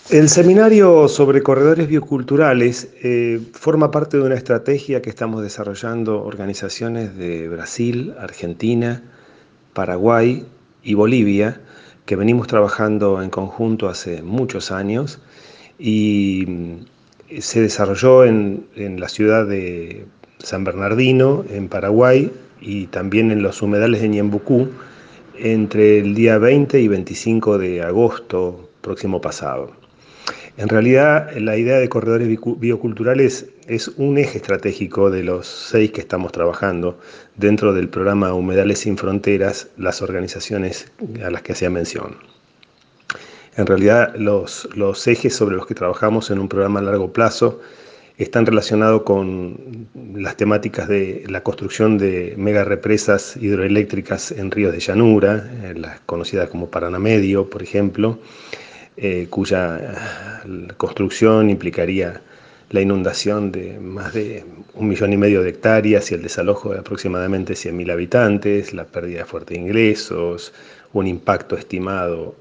El seminario sobre corredores bioculturales forma parte de una estrategia que estamos desarrollando organizaciones de Brasil, Argentina, Paraguay y Bolivia, que venimos trabajando en conjunto hace muchos años y se desarrolló en la ciudad de San Bernardino, en Paraguay, y también en los humedales de Ñembucú, entre el día 20 y 25 de agosto próximo pasado. En realidad, la idea de corredores bioculturales es un eje estratégico de los 6 que estamos trabajando dentro del programa Humedales Sin Fronteras, las organizaciones a las que hacía mención. En realidad, los ejes sobre los que trabajamos en un programa a largo plazo están relacionados con las temáticas de la construcción de megarepresas hidroeléctricas en ríos de llanura, las conocidas como Paraná Medio, por ejemplo, cuya construcción implicaría la inundación de más de 1,5 millones de hectáreas y el desalojo de aproximadamente 100.000 habitantes, la pérdida de fuertes ingresos, un impacto estimado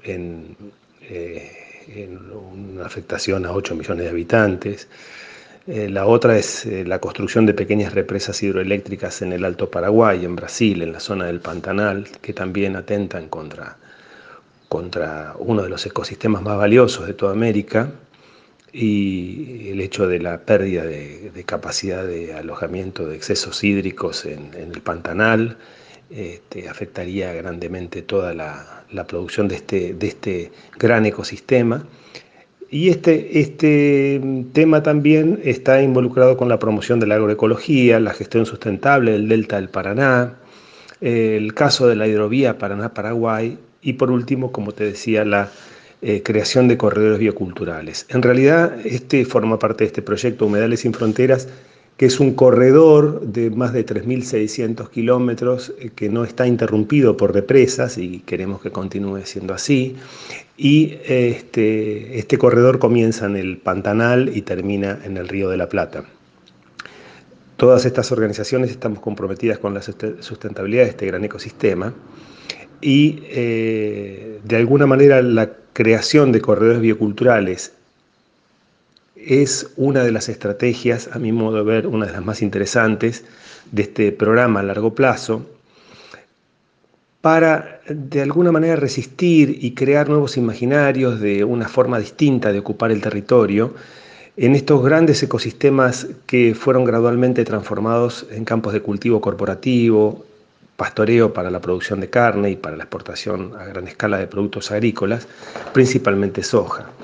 en una afectación a 8 millones de habitantes. La otra es la construcción de pequeñas represas hidroeléctricas en el Alto Paraguay, en Brasil, en la zona del Pantanal, que también atentan contra uno de los ecosistemas más valiosos de toda América, y el hecho de la pérdida de capacidad de alojamiento de excesos hídricos en el Pantanal afectaría grandemente toda la producción de este gran ecosistema. Y este tema también está involucrado con la promoción de la agroecología, la gestión sustentable del delta del Paraná, el caso de la hidrovía Paraná-Paraguay y por último, como te decía, la creación de corredores bioculturales. En realidad, este forma parte de este proyecto Humedales Sin Fronteras, que es un corredor de más de 3.600 kilómetros que no está interrumpido por represas y queremos que continúe siendo así. Y este corredor comienza en el Pantanal y termina en el Río de la Plata. Todas estas organizaciones estamos comprometidas con la sustentabilidad de este gran ecosistema y de alguna manera la creación de corredores bioculturales es una de las estrategias, a mi modo de ver, una de las más interesantes de este programa a largo plazo para de alguna manera resistir y crear nuevos imaginarios de una forma distinta de ocupar el territorio en estos grandes ecosistemas que fueron gradualmente transformados en campos de cultivo corporativo, pastoreo para la producción de carne y para la exportación a gran escala de productos agrícolas, principalmente soja.